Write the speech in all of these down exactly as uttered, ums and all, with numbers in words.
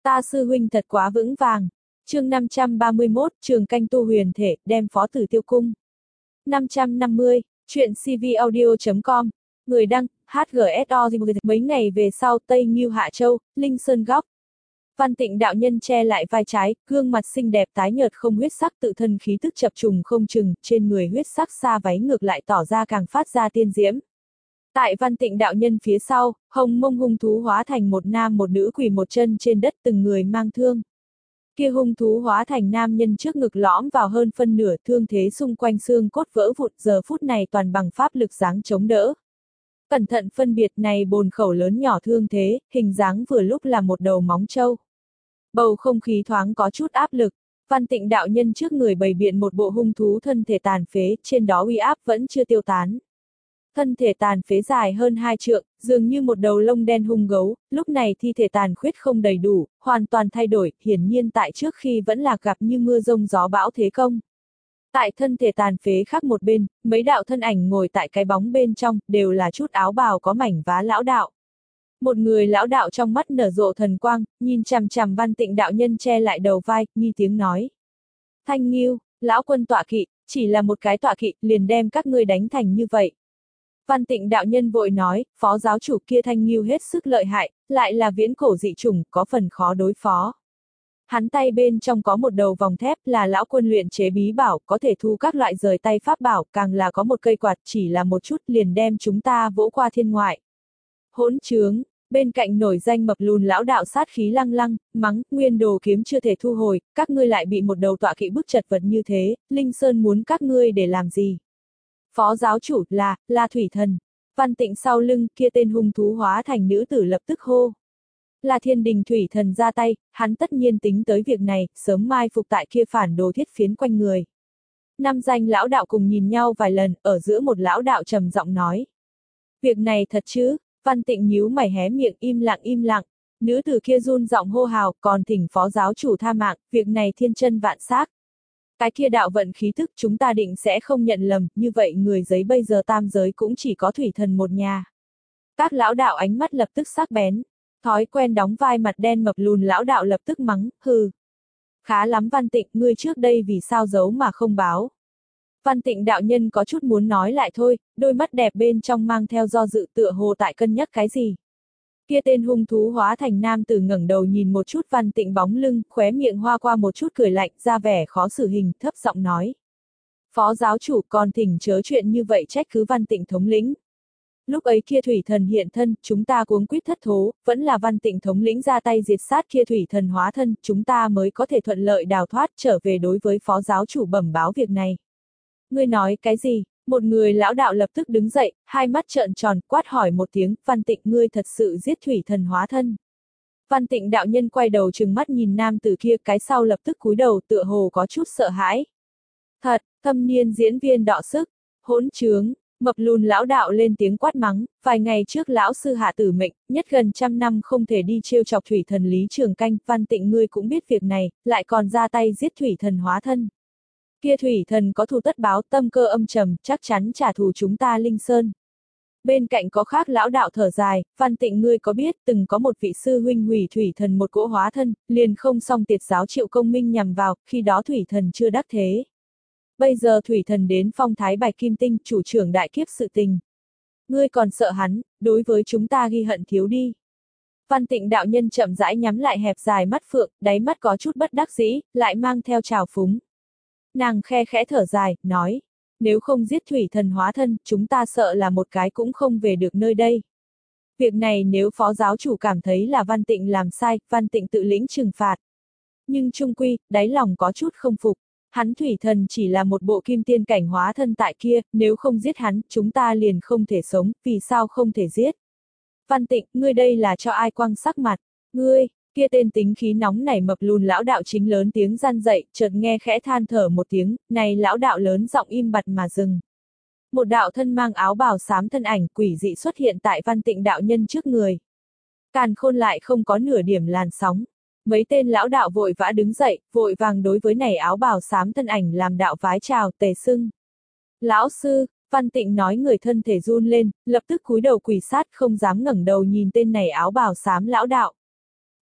Ta sư huynh thật quá vững vàng. Chương năm trăm ba mươi mốt, trường canh tu huyền thể, đem phó tử tiêu cung. năm trăm năm mươi, chuyện cvaudio chấm com, người đăng, hát giê ét o. Mấy ngày về sau, Tây Ngưu Hạ Châu, Linh Sơn Góc. Văn Tịnh đạo nhân che lại vai trái, gương mặt xinh đẹp tái nhợt không huyết sắc, tự thân khí tức chập trùng không chừng, trên người huyết sắc xa váy ngược lại tỏ ra càng phát ra tiên diễm. Tại Văn Tịnh đạo nhân phía sau, hồng mông hung thú hóa thành một nam một nữ quỳ một chân trên đất, từng người mang thương. Kia hung thú hóa thành nam nhân trước ngực lõm vào hơn phân nửa, thương thế xung quanh xương cốt vỡ vụn, giờ phút này toàn bằng pháp lực dáng chống đỡ. Cẩn thận phân biệt này bồn khẩu lớn nhỏ thương thế, hình dáng vừa lúc là một đầu móng trâu. Bầu không khí thoáng có chút áp lực, Văn Tịnh đạo nhân trước người bày biện một bộ hung thú thân thể tàn phế, trên đó uy áp vẫn chưa tiêu tán. Thân thể tàn phế dài hơn hai trượng, dường như một đầu lông đen hung gấu, lúc này thi thể tàn khuyết không đầy đủ, hoàn toàn thay đổi, hiển nhiên tại trước khi vẫn là gặp như mưa rông gió bão thế công. Tại thân thể tàn phế khác một bên, mấy đạo thân ảnh ngồi tại cái bóng bên trong, đều là chút áo bào có mảnh vá lão đạo. Một người lão đạo trong mắt nở rộ thần quang, nhìn chằm chằm Văn Tịnh đạo nhân che lại đầu vai, nghi tiếng nói. Thanh Nghiêu, lão quân tọa kỵ, chỉ là một cái tọa kỵ, liền đem các ngươi đánh thành như vậy. Văn Tịnh đạo nhân vội nói, phó giáo chủ kia Thanh Nghiêu hết sức lợi hại, lại là viễn cổ dị chủng, có phần khó đối phó. Hắn tay bên trong có một đầu vòng thép, là lão quân luyện chế bí bảo, có thể thu các loại rời tay pháp bảo, càng là có một cây quạt, chỉ là một chút liền đem chúng ta vỗ qua thiên ngoại. Hỗn trướng, bên cạnh nổi danh mập lùn lão đạo sát khí lăng lăng, mắng, nguyên đồ kiếm chưa thể thu hồi, các ngươi lại bị một đầu tọa kỵ bức chật vật như thế, Linh Sơn muốn các ngươi để làm gì? Phó giáo chủ là, là thủy thần. Văn Tịnh sau lưng kia tên hung thú hóa thành nữ tử lập tức hô. Là thiên đình thủy thần ra tay, hắn tất nhiên tính tới việc này, sớm mai phục tại kia phản đồ thiết phiến quanh người. Năm danh lão đạo cùng nhìn nhau vài lần, ở giữa một lão đạo trầm giọng nói. Việc này thật chứ? Văn Tịnh nhíu mày hé miệng im lặng im lặng. Nữ tử kia run giọng hô hào, còn thỉnh phó giáo chủ tha mạng, việc này thiên chân vạn xác. Cái kia đạo vận khí thức chúng ta định sẽ không nhận lầm, như vậy người giấy bây giờ tam giới cũng chỉ có thủy thần một nhà. Các lão đạo ánh mắt lập tức sắc bén, thói quen đóng vai mặt đen mập lùn lão đạo lập tức mắng, hừ. Khá lắm Văn Tịnh, ngươi trước đây vì sao giấu mà không báo. Văn Tịnh đạo nhân có chút muốn nói lại thôi, đôi mắt đẹp bên trong mang theo do dự tựa hồ tại cân nhắc cái gì. Kia tên hung thú hóa thành nam tử ngẩng đầu nhìn một chút Văn Tịnh bóng lưng, khóe miệng hoa qua một chút cười lạnh, ra vẻ khó xử hình, thấp giọng nói. Phó giáo chủ còn thỉnh chớ chuyện như vậy trách cứ Văn Tịnh thống lĩnh. Lúc ấy kia thủy thần hiện thân, chúng ta cuống quýt thất thố, vẫn là Văn Tịnh thống lĩnh ra tay diệt sát kia thủy thần hóa thân, chúng ta mới có thể thuận lợi đào thoát trở về đối với phó giáo chủ bẩm báo việc này. Ngươi nói cái gì? Một người lão đạo lập tức đứng dậy, hai mắt trợn tròn, quát hỏi một tiếng, Văn Tịnh ngươi thật sự giết thủy thần hóa thân. Văn Tịnh đạo nhân quay đầu trừng mắt nhìn nam tử kia, cái sau lập tức cúi đầu tựa hồ có chút sợ hãi. Thật, thâm niên diễn viên đọ sức, hỗn trướng, mập lùn lão đạo lên tiếng quát mắng, vài ngày trước lão sư hạ tử mệnh, nhất gần trăm năm không thể đi trêu chọc thủy thần Lý Trường Canh, Văn Tịnh ngươi cũng biết việc này, lại còn ra tay giết thủy thần hóa thân. Kia thủy thần có thù tất báo, tâm cơ âm trầm, chắc chắn trả thù chúng ta Linh Sơn. Bên cạnh có khác lão đạo thở dài, Văn Tịnh ngươi có biết từng có một vị sư huynh hủy thủy thần một cỗ hóa thân, liền không xong tiệt giáo Triệu Công Minh nhằm vào, khi đó thủy thần chưa đắc thế. Bây giờ thủy thần đến phong thái bạch kim tinh, chủ trưởng đại kiếp sự tình. Ngươi còn sợ hắn, đối với chúng ta ghi hận thiếu đi. Văn Tịnh đạo nhân chậm rãi nhắm lại hẹp dài mắt phượng, đáy mắt có chút bất đắc dĩ, lại mang theo trào phúng. Nàng khe khẽ thở dài, nói, nếu không giết thủy thần hóa thân, chúng ta sợ là một cái cũng không về được nơi đây. Việc này nếu phó giáo chủ cảm thấy là Văn Tịnh làm sai, Văn Tịnh tự lĩnh trừng phạt. Nhưng chung quy, đáy lòng có chút không phục, hắn thủy thần chỉ là một bộ kim tiên cảnh hóa thân tại kia, nếu không giết hắn, chúng ta liền không thể sống, vì sao không thể giết. Văn Tịnh, ngươi đây là cho ai quăng sắc mặt, ngươi. Kia tên tính khí nóng nảy mập lùn lão đạo chính lớn tiếng gian dậy, chợt nghe khẽ than thở một tiếng, này lão đạo lớn giọng im bặt mà dừng. Một đạo thân mang áo bào xám thân ảnh quỷ dị xuất hiện tại Văn Tịnh đạo nhân trước người. Càn khôn lại không có nửa điểm làn sóng. Mấy tên lão đạo vội vã đứng dậy, vội vàng đối với này áo bào xám thân ảnh làm đạo vái chào, tề xưng. Lão sư, Văn Tịnh nói người thân thể run lên, lập tức cúi đầu quỳ sát không dám ngẩng đầu nhìn tên này áo bào xám lão đạo.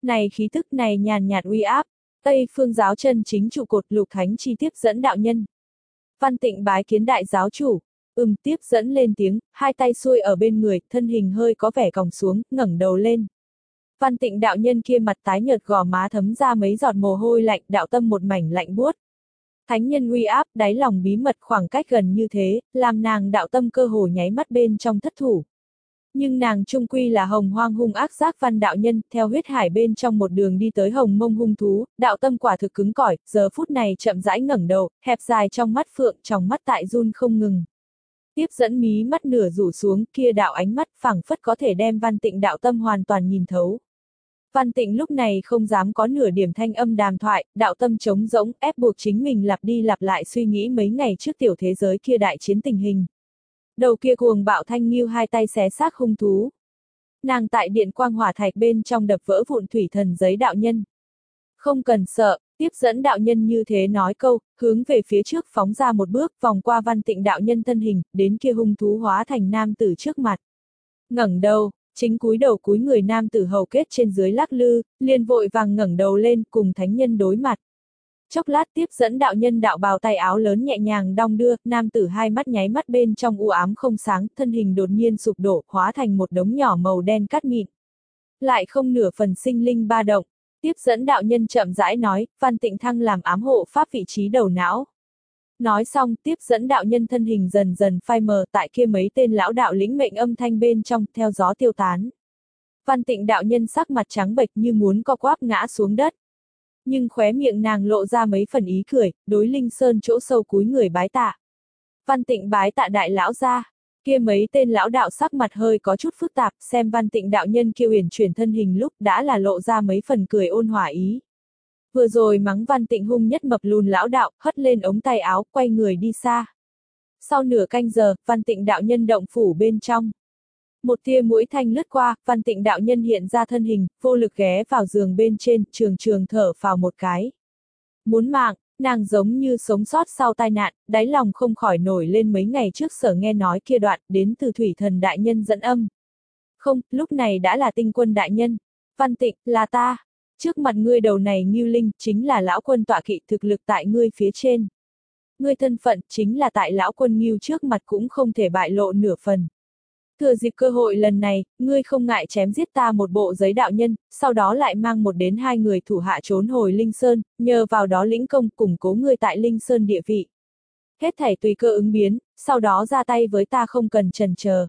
Này khí tức này nhàn nhạt uy áp, Tây Phương giáo chân chính trụ cột Lục Thánh chi tiếp dẫn đạo nhân. Văn Tịnh bái kiến đại giáo chủ, ừm tiếp dẫn lên tiếng, hai tay xuôi ở bên người, thân hình hơi có vẻ còng xuống, ngẩng đầu lên. Văn Tịnh đạo nhân kia mặt tái nhợt gò má thấm ra mấy giọt mồ hôi lạnh, đạo tâm một mảnh lạnh buốt. Thánh nhân uy áp, đáy lòng bí mật khoảng cách gần như thế, làm nàng đạo tâm cơ hồ nháy mắt bên trong thất thủ. Nhưng nàng trung quy là hồng hoang hung ác giác văn đạo nhân, theo huyết hải bên trong một đường đi tới hồng mông hung thú, đạo tâm quả thực cứng cỏi, giờ phút này chậm rãi ngẩng đầu, hẹp dài trong mắt phượng, trong mắt tại run không ngừng. Tiếp dẫn mí mắt nửa rủ xuống, kia đạo ánh mắt phảng phất có thể đem Văn Tịnh đạo tâm hoàn toàn nhìn thấu. Văn Tịnh lúc này không dám có nửa điểm thanh âm đàm thoại, đạo tâm trống rỗng, ép buộc chính mình lặp đi lặp lại suy nghĩ mấy ngày trước tiểu thế giới kia đại chiến tình hình. Đầu kia cuồng bạo thanh nghiêu hai tay xé xác hung thú. Nàng tại điện quang hỏa thạch bên trong đập vỡ vụn thủy thần giấy đạo nhân. Không cần sợ, tiếp dẫn đạo nhân như thế nói câu, hướng về phía trước phóng ra một bước, vòng qua Văn Tịnh đạo nhân thân hình, đến kia hung thú hóa thành nam tử trước mặt. Ngẩng đầu, chính cúi đầu cúi người nam tử hầu kết trên dưới lắc lư, liền vội vàng ngẩng đầu lên cùng thánh nhân đối mặt. Chốc lát tiếp dẫn đạo nhân đạo bào tay áo lớn nhẹ nhàng đong đưa, nam tử hai mắt nháy mắt bên trong u ám không sáng, thân hình đột nhiên sụp đổ, hóa thành một đống nhỏ màu đen cát mịn. Lại không nửa phần sinh linh ba động, tiếp dẫn đạo nhân chậm rãi nói, Văn Tịnh thăng làm ám hộ pháp vị trí đầu não. Nói xong, tiếp dẫn đạo nhân thân hình dần dần phai mờ tại kia mấy tên lão đạo lĩnh mệnh âm thanh bên trong, theo gió tiêu tán. Văn Tịnh đạo nhân sắc mặt trắng bệch như muốn co quắp ngã xuống đất. Nhưng khóe miệng nàng lộ ra mấy phần ý cười, đối Linh Sơn chỗ sâu cúi người bái tạ. Văn Tịnh bái tạ đại lão gia, kia mấy tên lão đạo sắc mặt hơi có chút phức tạp, xem Văn Tịnh đạo nhân kia uyển chuyển thân hình lúc đã là lộ ra mấy phần cười ôn hòa ý. Vừa rồi mắng Văn Tịnh hung nhất mập lùn lão đạo, hất lên ống tay áo, quay người đi xa. Sau nửa canh giờ, Văn Tịnh đạo nhân động phủ bên trong. Một tia mũi thanh lướt qua, Văn Tịnh đạo nhân hiện ra thân hình, vô lực ghé vào giường bên trên, trường trường thở phào một cái. Muốn mạng, nàng giống như sống sót sau tai nạn, đáy lòng không khỏi nổi lên mấy ngày trước sở nghe nói kia đoạn, đến từ thủy thần đại nhân dẫn âm. Không, lúc này đã là tinh quân đại nhân. Văn Tịnh, là ta. Trước mặt ngươi đầu này Ngưu Linh, chính là lão quân tọa kỵ thực lực tại ngươi phía trên. Ngươi thân phận, chính là tại lão quân Ngưu trước mặt cũng không thể bại lộ nửa phần. Thừa dịp cơ hội lần này, ngươi không ngại chém giết ta một bộ giấy đạo nhân, sau đó lại mang một đến hai người thủ hạ trốn hồi Linh Sơn, nhờ vào đó lĩnh công củng cố ngươi tại Linh Sơn địa vị. Hết thảy tùy cơ ứng biến, sau đó ra tay với ta không cần chần chờ.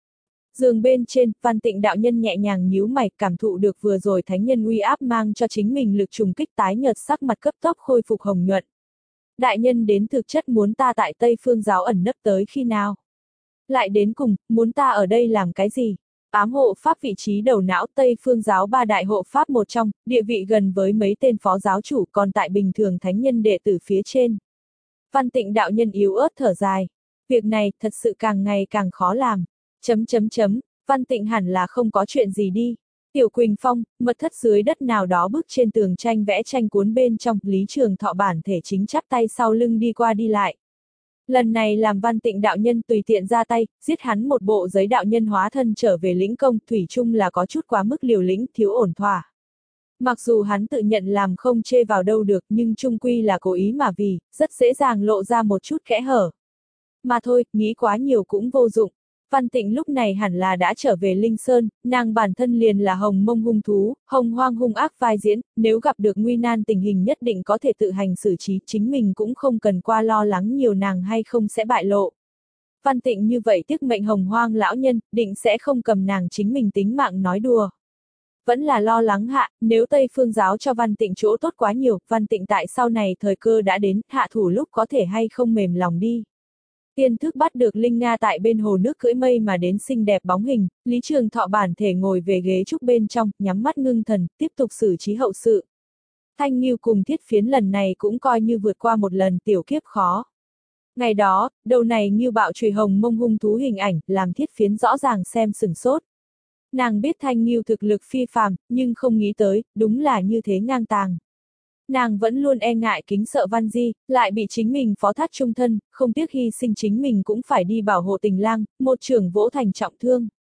Giường bên trên, Văn Tịnh đạo nhân nhẹ nhàng nhíu mày, cảm thụ được vừa rồi thánh nhân uy áp mang cho chính mình lực trùng kích, tái nhợt sắc mặt cấp tốc khôi phục hồng nhuận. Đại nhân đến thực chất muốn ta tại Tây Phương giáo ẩn nấp tới khi nào? Lại đến cùng, muốn ta ở đây làm cái gì? Ám hộ pháp vị trí đầu não Tây Phương giáo ba đại hộ pháp một trong, địa vị gần với mấy tên phó giáo chủ, còn tại bình thường thánh nhân đệ tử phía trên. Văn Tịnh đạo nhân yếu ớt thở dài. Việc này thật sự càng ngày càng khó làm. Chấm chấm chấm, Văn Tịnh hẳn là không có chuyện gì đi. Tiểu Quỳnh Phong, mật thất dưới đất nào đó bức trên tường tranh vẽ tranh cuốn bên trong, Lý Trường Thọ bản thể chính chắp tay sau lưng đi qua đi lại. Lần này làm Văn Tịnh đạo nhân tùy tiện ra tay, giết hắn một bộ giấy đạo nhân hóa thân trở về lĩnh công, thủy chung là có chút quá mức liều lĩnh, thiếu ổn thỏa. Mặc dù hắn tự nhận làm không chê vào đâu được, nhưng chung quy là cố ý mà vì, rất dễ dàng lộ ra một chút kẽ hở. Mà thôi, nghĩ quá nhiều cũng vô dụng. Văn Tịnh lúc này hẳn là đã trở về Linh Sơn, nàng bản thân liền là hồng mông hung thú, hồng hoang hung ác vai diễn, nếu gặp được nguy nan tình hình nhất định có thể tự hành xử trí, chính mình cũng không cần qua lo lắng nhiều nàng hay không sẽ bại lộ. Văn Tịnh như vậy tiếc mệnh hồng hoang lão nhân, định sẽ không cầm nàng chính mình tính mạng nói đùa. Vẫn là lo lắng hạ, nếu Tây Phương giáo cho Văn Tịnh chỗ tốt quá nhiều, Văn Tịnh tại sau này thời cơ đã đến, hạ thủ lúc có thể hay không mềm lòng đi. Tiên thức bắt được Linh Nga tại bên hồ nước cưỡi mây mà đến xinh đẹp bóng hình, Lý Trường Thọ bản thể ngồi về ghế trúc bên trong, nhắm mắt ngưng thần, tiếp tục xử trí hậu sự. Thanh Nghiêu cùng Thiết Phiến lần này cũng coi như vượt qua một lần tiểu kiếp khó. Ngày đó, đầu này Nghiêu bạo chùy hồng mông hung thú hình ảnh, làm Thiết Phiến rõ ràng xem sửng sốt. Nàng biết Thanh Nghiêu thực lực phi phàm, nhưng không nghĩ tới, đúng là như thế ngang tàng. Nàng vẫn luôn e ngại kính sợ Văn Di, lại bị chính mình phó thác trung thân, không tiếc hy sinh chính mình cũng phải đi bảo hộ Tình Lang, một trưởng vỗ thành trọng thương.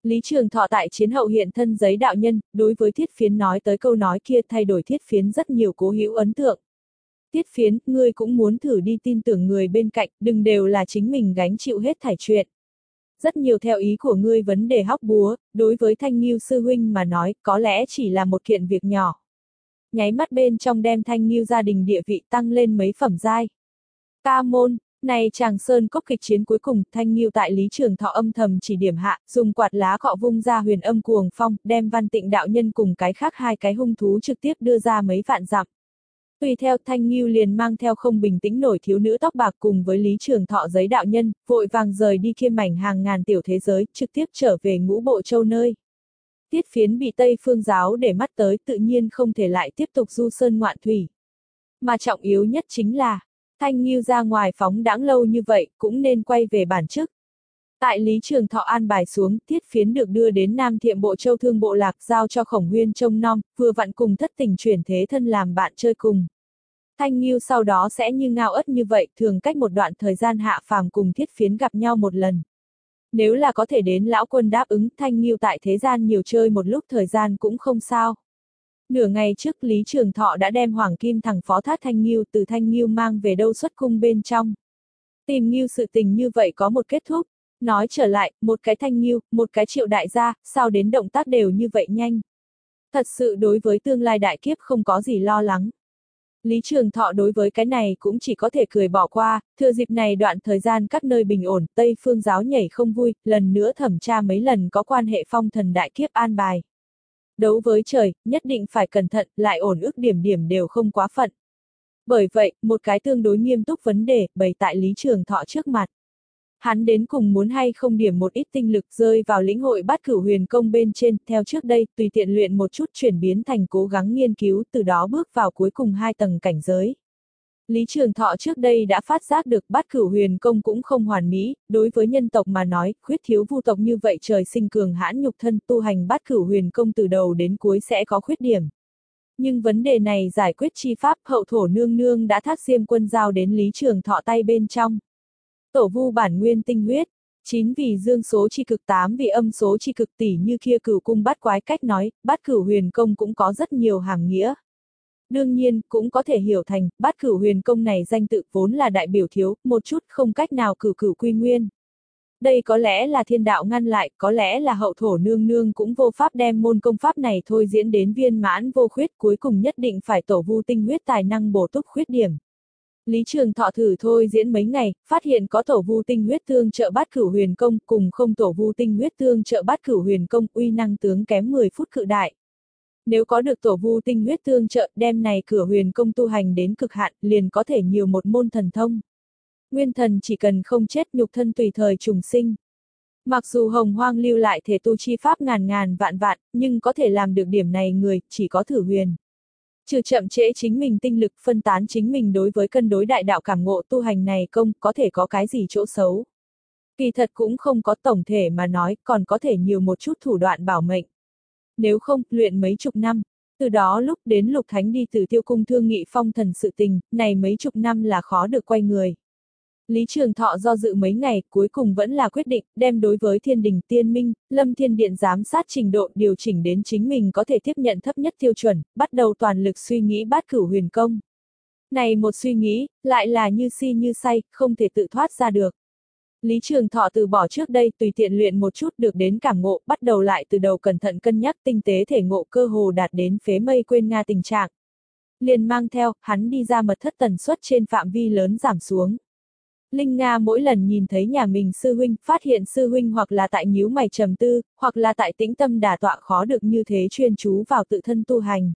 Lý Trường Thọ tại chiến hậu hiện thân giấy đạo nhân, đối với Thiết Phiến nói tới câu nói kia thay đổi Thiết Phiến rất nhiều cố hữu ấn tượng. Thiết Phiến, ngươi cũng muốn thử đi tin tưởng người bên cạnh, đừng đều là chính mình gánh chịu hết thảy chuyện. Rất nhiều theo ý của ngươi vấn đề hóc búa, đối với Thanh Nghiêu sư huynh mà nói, có lẽ chỉ là một kiện việc nhỏ. Nháy mắt bên trong đem Thanh Nghiêu gia đình địa vị tăng lên mấy phẩm giai. Ca môn, này chàng sơn cốc kịch chiến cuối cùng, Thanh Nghiêu tại Lý Trường Thọ âm thầm chỉ điểm hạ, dùng quạt lá cọ vung ra huyền âm cuồng phong, đem Văn Tịnh đạo nhân cùng cái khác hai cái hung thú trực tiếp đưa ra mấy vạn dặm. Tùy theo Thanh Nghiêu liền mang theo không bình tĩnh nổi thiếu nữ tóc bạc cùng với Lý Trường Thọ giấy đạo nhân, vội vàng rời đi kia mảnh hàng ngàn tiểu thế giới, trực tiếp trở về Ngũ Bộ Châu nơi. Tiết Phiến bị Tây Phương giáo để mắt tới tự nhiên không thể lại tiếp tục du sơn ngoạn thủy. Mà trọng yếu nhất chính là, Thanh Nghiêu ra ngoài phóng đãng lâu như vậy, cũng nên quay về bản chức. Tại Lý Trường Thọ an bài xuống, Tiết Phiến được đưa đến Nam Thiệm Bộ Châu Thương Bộ Lạc giao cho Khổng Huyên trông nom, vừa vặn cùng thất tình chuyển thế thân làm bạn chơi cùng. Thanh Nghiêu sau đó sẽ như ngao ất như vậy, thường cách một đoạn thời gian hạ phàm cùng Thiết Phiến gặp nhau một lần. Nếu là có thể đến lão quân đáp ứng, Thanh Nghiêu tại thế gian nhiều chơi một lúc thời gian cũng không sao. Nửa ngày trước Lý Trường Thọ đã đem Hoàng Kim thằng phó thác Thanh Nghiêu từ Thanh Nghiêu mang về đâu xuất cung bên trong. Tìm Nghiêu sự tình như vậy có một kết thúc. Nói trở lại, một cái Thanh Nghiêu, một cái Triệu đại gia, sao đến động tác đều như vậy nhanh. Thật sự đối với tương lai đại kiếp không có gì lo lắng. Lý Trường Thọ đối với cái này cũng chỉ có thể cười bỏ qua, thừa dịp này đoạn thời gian các nơi bình ổn, Tây Phương giáo nhảy không vui, lần nữa thẩm tra mấy lần có quan hệ phong thần đại kiếp an bài. Đấu với trời, nhất định phải cẩn thận, lại ổn ước điểm điểm đều không quá phận. Bởi vậy, một cái tương đối nghiêm túc vấn đề, bày tại Lý Trường Thọ trước mặt. Hắn đến cùng muốn hay không điểm một ít tinh lực rơi vào lĩnh hội bát cửu huyền công bên trên, theo trước đây, tùy tiện luyện một chút chuyển biến thành cố gắng nghiên cứu, từ đó bước vào cuối cùng hai tầng cảnh giới. Lý Trường Thọ trước đây đã phát giác được bát cửu huyền công cũng không hoàn mỹ, đối với nhân tộc mà nói, khuyết thiếu vu tộc như vậy trời sinh cường hãn nhục thân tu hành bát cửu huyền công từ đầu đến cuối sẽ có khuyết điểm. Nhưng vấn đề này giải quyết chi pháp hậu thổ nương nương đã thác Diêm Quân giao đến Lý Trường Thọ tay bên trong. Tổ vu bản nguyên tinh huyết, chín vì dương số chi cực tám vì âm số chi cực tỷ như kia cửu cung bát quái cách nói, bát cửu huyền công cũng có rất nhiều hàm nghĩa. Đương nhiên, cũng có thể hiểu thành, bát cửu huyền công này danh tự vốn là đại biểu thiếu, một chút không cách nào cửu cửu quy nguyên. Đây có lẽ là thiên đạo ngăn lại, có lẽ là hậu thổ nương nương cũng vô pháp đem môn công pháp này thôi diễn đến viên mãn vô khuyết, cuối cùng nhất định phải tổ vu tinh huyết tài năng bổ túc khuyết điểm. Lý Trường Thọ thử thôi diễn mấy ngày, phát hiện có tổ vu tinh huyết tương trợ bát cửu huyền công cùng không tổ vu tinh huyết tương trợ bát cửu huyền công uy năng tướng kém mười phút cự đại. Nếu có được tổ vu tinh huyết tương trợ đem này cửa huyền công tu hành đến cực hạn liền có thể nhiều một môn thần thông. Nguyên thần chỉ cần không chết nhục thân tùy thời trùng sinh. Mặc dù hồng hoang lưu lại thể tu chi pháp ngàn ngàn vạn vạn, nhưng có thể làm được điểm này người chỉ có Thử Huyền. Trừ chậm trễ chính mình tinh lực phân tán chính mình đối với cân đối đại đạo cảm ngộ tu hành này công có thể có cái gì chỗ xấu. Kỳ thật cũng không có tổng thể mà nói còn có thể nhiều một chút thủ đoạn bảo mệnh. Nếu không, luyện mấy chục năm. Từ đó lúc đến Lục Thánh đi từ Tiêu Cung thương nghị phong thần sự tình, này mấy chục năm là khó được quay người. Lý Trường Thọ do dự mấy ngày, cuối cùng vẫn là quyết định, đem đối với Thiên Đình Tiên Minh, Lâm Thiên Điện giám sát trình độ điều chỉnh đến chính mình có thể tiếp nhận thấp nhất tiêu chuẩn, bắt đầu toàn lực suy nghĩ bát cửu huyền công. Này một suy nghĩ, lại là như si như say, không thể tự thoát ra được. Lý Trường Thọ từ bỏ trước đây tùy tiện luyện một chút được đến cảm ngộ, bắt đầu lại từ đầu cẩn thận cân nhắc tinh tế thể ngộ cơ hồ đạt đến phế mây quên Nga tình trạng. Liền mang theo, hắn đi ra mật thất tần suất trên phạm vi lớn giảm xuống. Linh Nga mỗi lần nhìn thấy nhà mình sư huynh, phát hiện sư huynh hoặc là tại nhíu mày trầm tư, hoặc là tại tĩnh tâm đả tọa khó được như thế chuyên chú vào tự thân tu hành.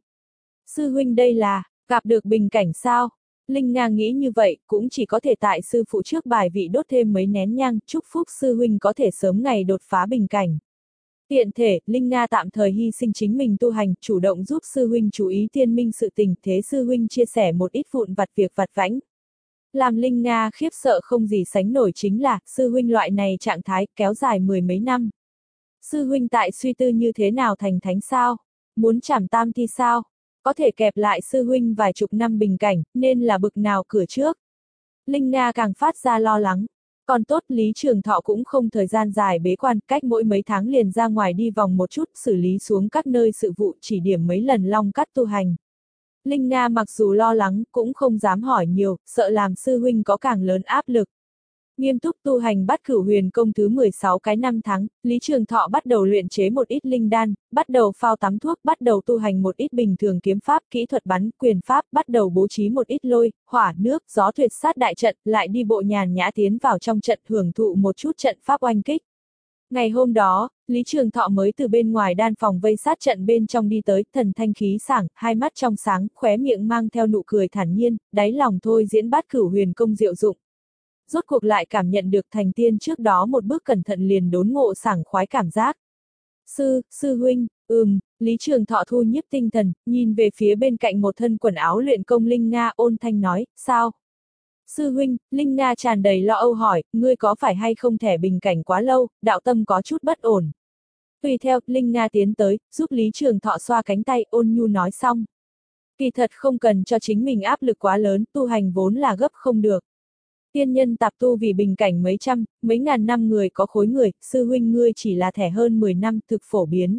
Sư huynh đây là, gặp được bình cảnh sao? Linh Nga nghĩ như vậy, cũng chỉ có thể tại sư phụ trước bài vị đốt thêm mấy nén nhang, chúc phúc sư huynh có thể sớm ngày đột phá bình cảnh. Tiện thể, Linh Nga tạm thời hy sinh chính mình tu hành, chủ động giúp sư huynh chú ý tiên minh sự tình, thế sư huynh chia sẻ một ít vụn vặt việc vặt vãnh. Làm Linh Nga khiếp sợ không gì sánh nổi chính là, sư huynh loại này trạng thái, kéo dài mười mấy năm. Sư huynh tại suy tư như thế nào thành thánh sao? Muốn trảm tam thi sao? Có thể kẹp lại sư huynh vài chục năm bình cảnh, nên là bực nào cửa trước. Linh Nga càng phát ra lo lắng. Còn tốt Lý Trường Thọ cũng không thời gian dài bế quan, cách mỗi mấy tháng liền ra ngoài đi vòng một chút, xử lý xuống các nơi sự vụ, chỉ điểm mấy lần long cắt tu hành. Linh Nga mặc dù lo lắng, cũng không dám hỏi nhiều, sợ làm sư huynh có càng lớn áp lực. Nghiêm túc tu hành Bát Cửu Huyền Công thứ mười sáu cái năm tháng, Lý Trường Thọ bắt đầu luyện chế một ít linh đan, bắt đầu phao tắm thuốc, bắt đầu tu hành một ít bình thường kiếm pháp, kỹ thuật bắn, quyền pháp, bắt đầu bố trí một ít lôi, hỏa, nước, gió tuyệt sát đại trận, lại đi bộ nhàn nhã tiến vào trong trận hưởng thụ một chút trận pháp oanh kích. Ngày hôm đó, Lý Trường Thọ mới từ bên ngoài đan phòng vây sát trận bên trong đi tới, thần thanh khí sảng, hai mắt trong sáng, khóe miệng mang theo nụ cười thản nhiên, đáy lòng thôi diễn Bát Cửu Huyền Công diệu dụng. Rốt cuộc lại cảm nhận được thành tiên trước đó một bước cẩn thận liền đốn ngộ sảng khoái cảm giác. Sư, sư huynh, ừm, Lý Trường Thọ thu nhiếp tinh thần, nhìn về phía bên cạnh một thân quần áo luyện công Linh Nga ôn thanh nói, sao? Sư huynh, Linh Nga tràn đầy lo âu hỏi, ngươi có phải hay không thẻ bình cảnh quá lâu, đạo tâm có chút bất ổn. Tùy theo, Linh Nga tiến tới, giúp Lý Trường Thọ xoa cánh tay, ôn nhu nói xong. Kỳ thật không cần cho chính mình áp lực quá lớn, tu hành vốn là gấp không được. Tiên nhân tạp tu vì bình cảnh mấy trăm, mấy ngàn năm người có khối người, sư huynh ngươi chỉ là thẻ hơn mười năm, thực phổ biến.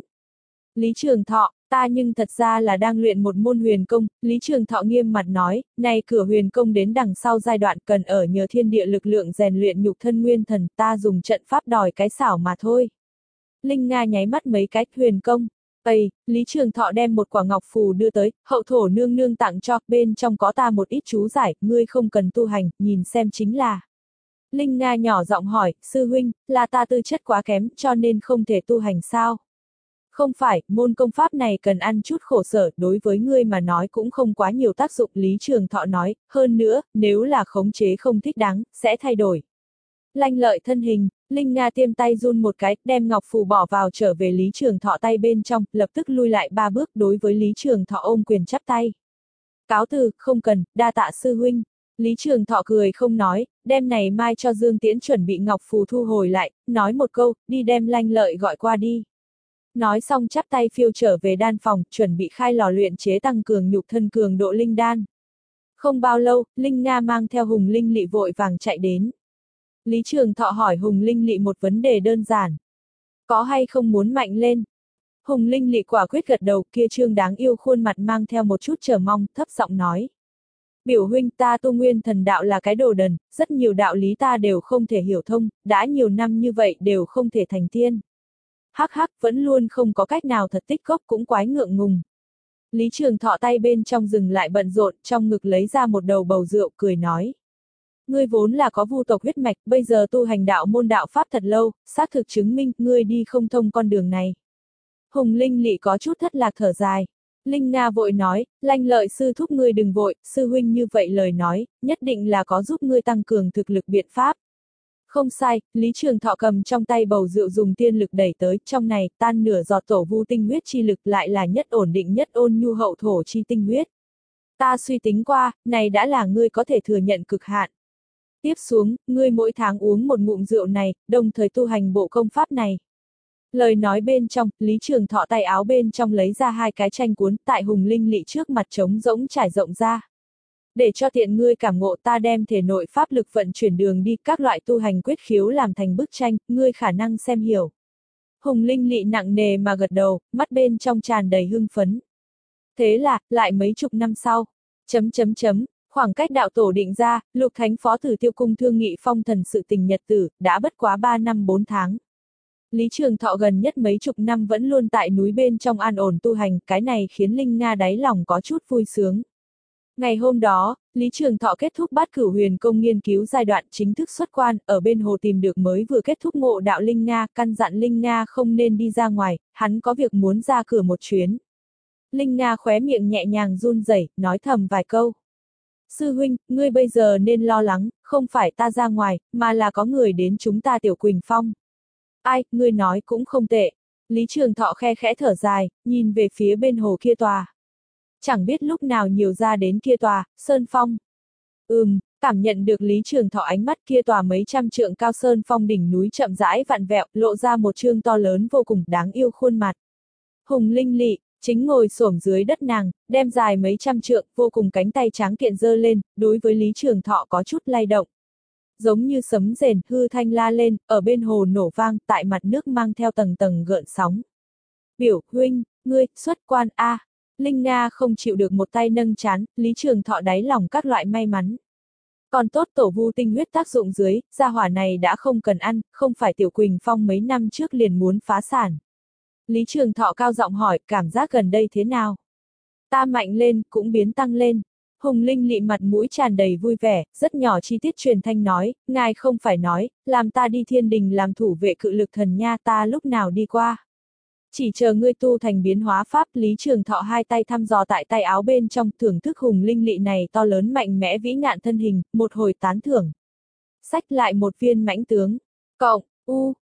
Lý Trường Thọ, ta nhưng thật ra là đang luyện một môn huyền công, Lý Trường Thọ nghiêm mặt nói, này cửa huyền công đến đằng sau giai đoạn cần ở nhờ thiên địa lực lượng rèn luyện nhục thân nguyên thần, ta dùng trận pháp đòi cái xảo mà thôi. Linh Nga nháy mắt mấy cái, huyền công. Ây, Lý Trường Thọ đem một quả ngọc phù đưa tới, hậu thổ nương nương tặng cho, bên trong có ta một ít chú giải, ngươi không cần tu hành, nhìn xem chính là. Linh Nga nhỏ giọng hỏi, sư huynh, là ta tư chất quá kém, cho nên không thể tu hành sao? Không phải, môn công pháp này cần ăn chút khổ sở, đối với ngươi mà nói cũng không quá nhiều tác dụng, Lý Trường Thọ nói, hơn nữa, nếu là khống chế không thích đáng, sẽ thay đổi. Lanh lợi thân hình, Linh Nga tiêm tay run một cái, đem ngọc phù bỏ vào trở về Lý Trường Thọ tay bên trong, lập tức lui lại ba bước đối với Lý Trường Thọ ôm quyền chắp tay. Cáo từ, không cần, đa tạ sư huynh. Lý Trường Thọ cười không nói, đem này mai cho Dương Tiễn chuẩn bị ngọc phù thu hồi lại, nói một câu, đi đem Lanh lợi gọi qua đi. Nói xong chắp tay phiêu trở về đan phòng, chuẩn bị khai lò luyện chế tăng cường nhục thân cường độ linh đan. Không bao lâu, Linh Nga mang theo Hùng Linh Lị vội vàng chạy đến. Lý Trường Thọ hỏi Hùng Linh Lị một vấn đề đơn giản. Có hay không muốn mạnh lên? Hùng Linh Lị quả quyết gật đầu, kia trương đáng yêu khuôn mặt mang theo một chút chờ mong, thấp giọng nói. Biểu huynh, ta tu nguyên thần đạo là cái đồ đần, rất nhiều đạo lý ta đều không thể hiểu thông, đã nhiều năm như vậy đều không thể thành tiên. Hắc hắc, vẫn luôn không có cách nào thật tích cốc cũng quái ngượng ngùng. Lý Trường Thọ tay bên trong dừng lại bận rộn, trong ngực lấy ra một đầu bầu rượu, cười nói. Ngươi vốn là có vu tộc huyết mạch, bây giờ tu hành đạo môn đạo pháp thật lâu, xác thực chứng minh, ngươi đi không thông con đường này. Hùng Linh Lị có chút thất lạc thở dài. Linh Nga vội nói, Lanh lợi sư thúc ngươi đừng vội, sư huynh như vậy lời nói, nhất định là có giúp ngươi tăng cường thực lực biện pháp. Không sai, Lý Trường Thọ cầm trong tay bầu rượu dùng tiên lực đẩy tới, trong này, tan nửa giọt tổ vu tinh huyết chi lực lại là nhất ổn định nhất ôn nhu hậu thổ chi tinh huyết. Ta suy tính qua, này đã là ngươi có thể thừa nhận cực hạn. Tiếp xuống, ngươi mỗi tháng uống một ngụm rượu này, đồng thời tu hành bộ công pháp này. Lời nói bên trong, Lý Trường Thọ tay áo bên trong lấy ra hai cái tranh cuốn, tại Hùng Linh Lị trước mặt trống rỗng trải rộng ra. Để cho tiện ngươi cảm ngộ, ta đem thể nội pháp lực vận chuyển đường đi, các loại tu hành quyết khiếu làm thành bức tranh, ngươi khả năng xem hiểu. Hùng Linh Lị nặng nề mà gật đầu, mắt bên trong tràn đầy hưng phấn. Thế là, lại mấy chục năm sau, chấm chấm chấm, khoảng cách đạo tổ định ra, Lục Thánh Phó Tử Tiêu Cung thương nghị phong thần sự tình nhật tử, đã bất quá ba năm bốn tháng. Lý Trường Thọ gần nhất mấy chục năm vẫn luôn tại núi bên trong an ổn tu hành, cái này khiến Linh Nga đáy lòng có chút vui sướng. Ngày hôm đó, Lý Trường Thọ kết thúc Bát Cửu Huyền Công nghiên cứu giai đoạn chính thức xuất quan, ở bên hồ tìm được mới vừa kết thúc ngộ đạo Linh Nga, căn dặn Linh Nga không nên đi ra ngoài, hắn có việc muốn ra cửa một chuyến. Linh Nga khóe miệng nhẹ nhàng run rẩy, nói thầm vài câu. Sư huynh, ngươi bây giờ nên lo lắng, không phải ta ra ngoài, mà là có người đến chúng ta Tiểu Quỳnh Phong. Ai, ngươi nói cũng không tệ. Lý Trường Thọ khe khẽ thở dài, nhìn về phía bên hồ kia tòa. Chẳng biết lúc nào nhiều ra đến kia tòa, Sơn Phong. Ừm, cảm nhận được Lý Trường Thọ ánh mắt, kia tòa mấy trăm trượng cao Sơn Phong đỉnh núi chậm rãi vặn vẹo, lộ ra một trương to lớn vô cùng đáng yêu khuôn mặt. Hùng Linh Lị chính ngồi xổm dưới đất nàng, đem dài mấy trăm trượng, vô cùng cánh tay tráng kiện giơ lên, đối với Lý Trường Thọ có chút lay động. Giống như sấm rền, hư thanh la lên, ở bên hồ nổ vang, tại mặt nước mang theo tầng tầng gợn sóng. Biểu, huynh, ngươi, xuất quan a. À. Linh Nga không chịu được một tay nâng chán, Lý Trường Thọ đáy lòng các loại may mắn. Còn tốt tổ vu tinh huyết tác dụng dưới, gia hỏa này đã không cần ăn, không phải Tiểu Quỳnh Phong mấy năm trước liền muốn phá sản. Lý Trường Thọ cao giọng hỏi, cảm giác gần đây thế nào? Ta mạnh lên, cũng biến tăng lên. Hùng Linh Lị mặt mũi tràn đầy vui vẻ, rất nhỏ chi tiết truyền thanh nói, ngài không phải nói, làm ta đi thiên đình làm thủ vệ cự lực thần nha, ta lúc nào đi qua. Chỉ chờ ngươi tu thành biến hóa pháp. Lý Trường Thọ hai tay thăm dò tại tay áo bên trong, thưởng thức Hùng Linh Lị này to lớn mạnh mẽ vĩ ngạn thân hình, một hồi tán thưởng. Xách lại một viên mãnh tướng. Cộng, u,